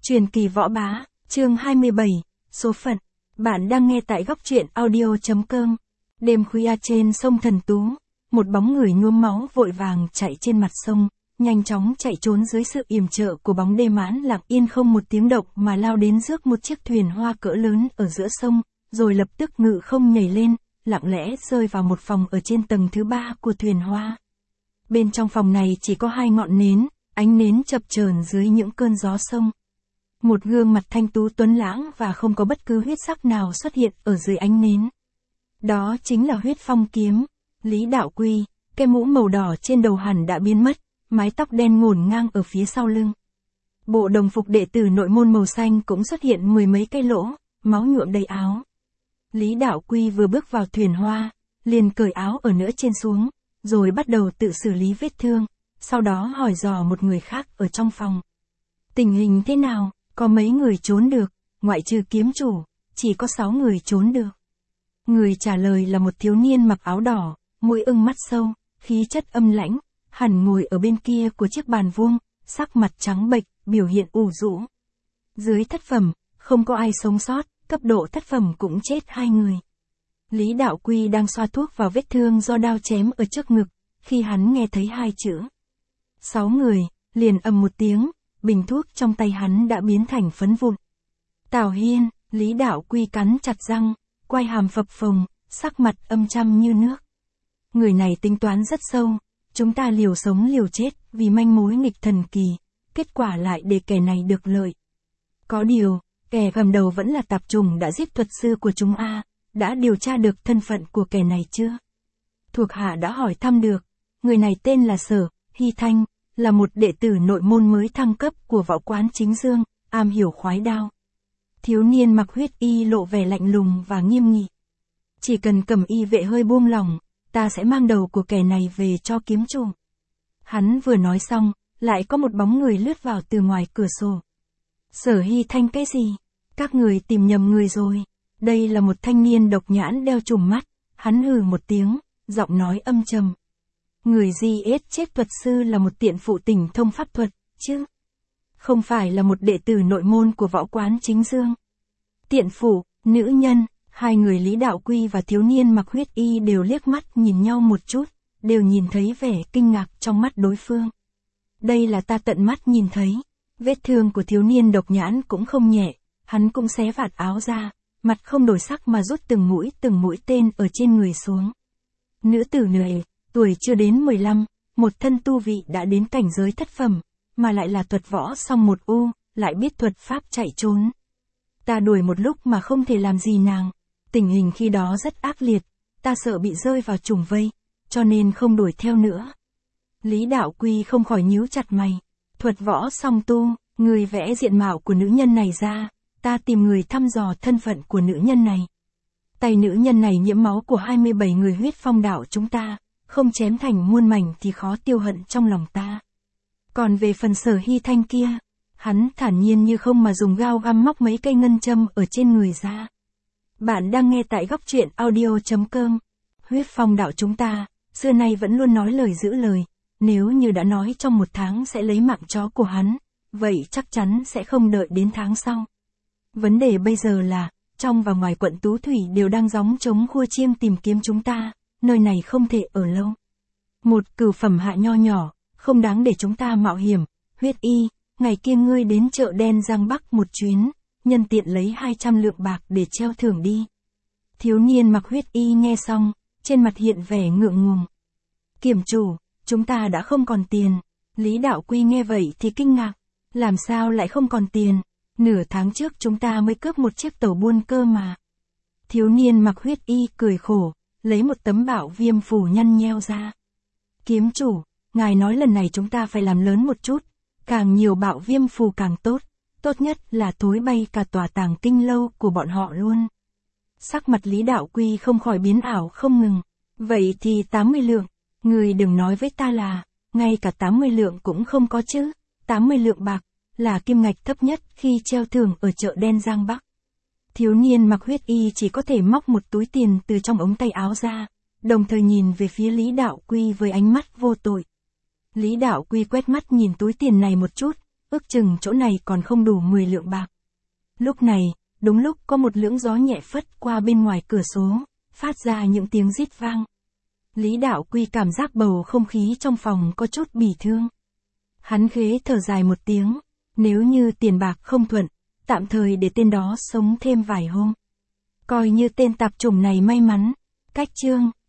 Truyền kỳ võ bá, chương 27, số phận. Bạn đang nghe tại góc truyện audio.com. Đêm khuya trên sông Thần Tú, một bóng người nhuốm máu vội vàng chạy trên mặt sông, nhanh chóng chạy trốn dưới sự yểm trợ của bóng đê mãn lặng yên không một tiếng động mà lao đến rước một chiếc thuyền hoa cỡ lớn ở giữa sông, rồi lập tức ngự không nhảy lên, lặng lẽ rơi vào một phòng ở trên tầng thứ 3 của thuyền hoa. Bên trong phòng này chỉ có 2 ngọn nến, ánh nến chập chờn dưới những cơn gió sông. Một gương mặt thanh tú tuấn lãng và không có bất cứ huyết sắc nào xuất hiện ở dưới ánh nến. Đó chính là Huyết Phong Kiếm, Lý Đạo Quy, cái mũ màu đỏ trên đầu hẳn đã biến mất, mái tóc đen ngổn ngang ở phía sau lưng. Bộ đồng phục đệ tử nội môn màu xanh cũng xuất hiện 10 mấy cái lỗ, máu nhuộm đầy áo. Lý Đạo Quy vừa bước vào thuyền hoa, liền cởi áo ở nửa trên xuống, rồi bắt đầu tự xử lý vết thương, sau đó hỏi dò một người khác ở trong phòng. Tình hình thế nào, có mấy người trốn được, ngoại trừ kiếm chủ, chỉ có 6 người trốn được. Người trả lời là một thiếu niên mặc áo đỏ, mũi ưng mắt sâu, khí chất âm lãnh, hẳn ngồi ở bên kia của chiếc bàn vuông, sắc mặt trắng bệch, biểu hiện ủ rũ. Dưới thất phẩm, không có ai sống sót, cấp độ thất phẩm cũng chết 2 người. Lý Đạo Quy đang xoa thuốc vào vết thương do đao chém ở trước ngực, khi hắn nghe thấy 2 chữ 6 người, liền ầm một tiếng, bình thuốc trong tay hắn đã biến thành phấn vụn. Tào Hiên, Lý Đạo Quy cắn chặt răng, quai hàm phập phồng, sắc mặt âm trầm như nước. Người này tính toán rất sâu, chúng ta liều sống liều chết vì manh mối nghịch thần kỳ, kết quả lại để kẻ này được lợi. Có điều, kẻ cầm đầu vẫn là tạp trùng đã giết thuật sư của chúng a, đã điều tra được thân phận của kẻ này chưa? Thuộc hạ đã hỏi thăm được, người này tên là Sở Hy Thanh, là một đệ tử nội môn mới thăng cấp của võ quán Chính Dương, am hiểu khoái đao. Thiếu niên mặc huyết y lộ vẻ lạnh lùng và nghiêm nghị. Chỉ cần Cẩm Y vệ hơi buông lỏng, ta sẽ mang đầu của kẻ này về cho kiếm chủ. Hắn vừa nói xong, lại có một bóng người lướt vào từ ngoài cửa sổ. Sở Hy Thanh cái gì? Các người tìm nhầm người rồi. Đây là một thanh niên độc nhãn đeo trùm mắt, hắn hừ một tiếng, giọng nói âm trầm. Người giết chết thuật sư là một tiện phụ tỉnh thông pháp thuật, chứ? Không phải là một đệ tử nội môn của võ quán Chính Dương. Tiện phụ, nữ nhân, 2 người Lý Đạo Quy và thiếu niên mặc huyết y đều liếc mắt nhìn nhau một chút, đều nhìn thấy vẻ kinh ngạc trong mắt đối phương. Đây là ta tận mắt nhìn thấy, vết thương của thiếu niên độc nhãn cũng không nhẹ, hắn cũng xé vạt áo ra, mặt không đổi sắc mà rút từng mũi tên ở trên người xuống. Nữ tử này, tuổi chưa đến 15, một thân tu vị đã đến cảnh giới thất phẩm, mà lại là thuật võ song một u, lại biết thuật pháp chạy trốn. Ta đuổi một lúc mà không thể làm gì nàng, tình hình khi đó rất ác liệt, ta sợ bị rơi vào trùng vây, cho nên không đuổi theo nữa. Lý Đạo Quy không khỏi nhíu chặt mày, thuật võ song tu, người vẽ diện mạo của nữ nhân này ra, ta tìm người thăm dò thân phận của nữ nhân này. Tay nữ nhân này nhiễm máu của 27 người huyết phong đạo chúng ta, không chém thành muôn mảnh thì khó tiêu hận trong lòng ta. Còn về phần Sở Hy Thanh kia, hắn thản nhiên như không mà dùng gao găm móc mấy cây ngân châm ở trên người ra. Bạn đang nghe tại góc truyện audio.com. Huyết phong đạo chúng ta, xưa nay vẫn luôn nói lời giữ lời, nếu như đã nói trong 1 tháng sẽ lấy mạng chó của hắn, vậy chắc chắn sẽ không đợi đến tháng sau. Vấn đề bây giờ là, trong và ngoài quận Tú Thủy đều đang gióng trống khua chiêng tìm kiếm chúng ta, nơi này không thể ở lâu. Một cửu phẩm hạ nho nhỏ, không đáng để chúng ta mạo hiểm. Huyết y, ngày kia ngươi đến chợ đen Giang Bắc một chuyến, nhân tiện lấy 200 lượng bạc để treo thưởng đi. Thiếu niên mặc huyết y nghe xong, trên mặt hiện vẻ ngượng ngùng. Kiểm chủ, chúng ta đã không còn tiền. Lý Đạo Quy nghe vậy thì kinh ngạc, làm sao lại không còn tiền? Nửa tháng trước chúng ta mới cướp một chiếc tàu buôn cơ mà. Thiếu niên mặc huyết y cười khổ, lấy một tấm bảo viêm phù nhăn nheo ra. Kiếm chủ, ngài nói lần này chúng ta phải làm lớn một chút, càng nhiều bảo viêm phù càng tốt, tốt nhất là thối bay cả tòa Tàng Kinh lâu của bọn họ luôn. Sắc mặt Lý Đạo Quy không khỏi biến ảo không ngừng. Vậy thì 80 lượng, người đừng nói với ta là, ngay cả 80 lượng cũng không có chứ, 80 lượng bạc, là kim ngạch thấp nhất khi treo thưởng ở chợ đen Giang Bắc. Thiếu niên mặc huyết y chỉ có thể móc một túi tiền từ trong ống tay áo ra, đồng thời nhìn về phía Lý Đạo Quy với ánh mắt vô tội. Lý Đạo Quy quét mắt nhìn túi tiền này một chút, ước chừng chỗ này còn không đủ 10 lượng bạc. Lúc này, đúng lúc có một lưỡng gió nhẹ phất qua bên ngoài cửa sổ, phát ra những tiếng rít vang. Lý Đạo Quy cảm giác bầu không khí trong phòng có chút bỉ thương. Hắn khế thở dài một tiếng, nếu như tiền bạc không thuận, tạm thời để tên đó sống thêm vài hôm. Coi như tên tạp chủng này may mắn. Cách chương